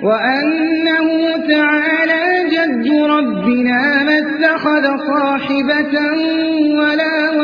وأنه تعالى جد ربنا ما اتخذ صاحبة ولا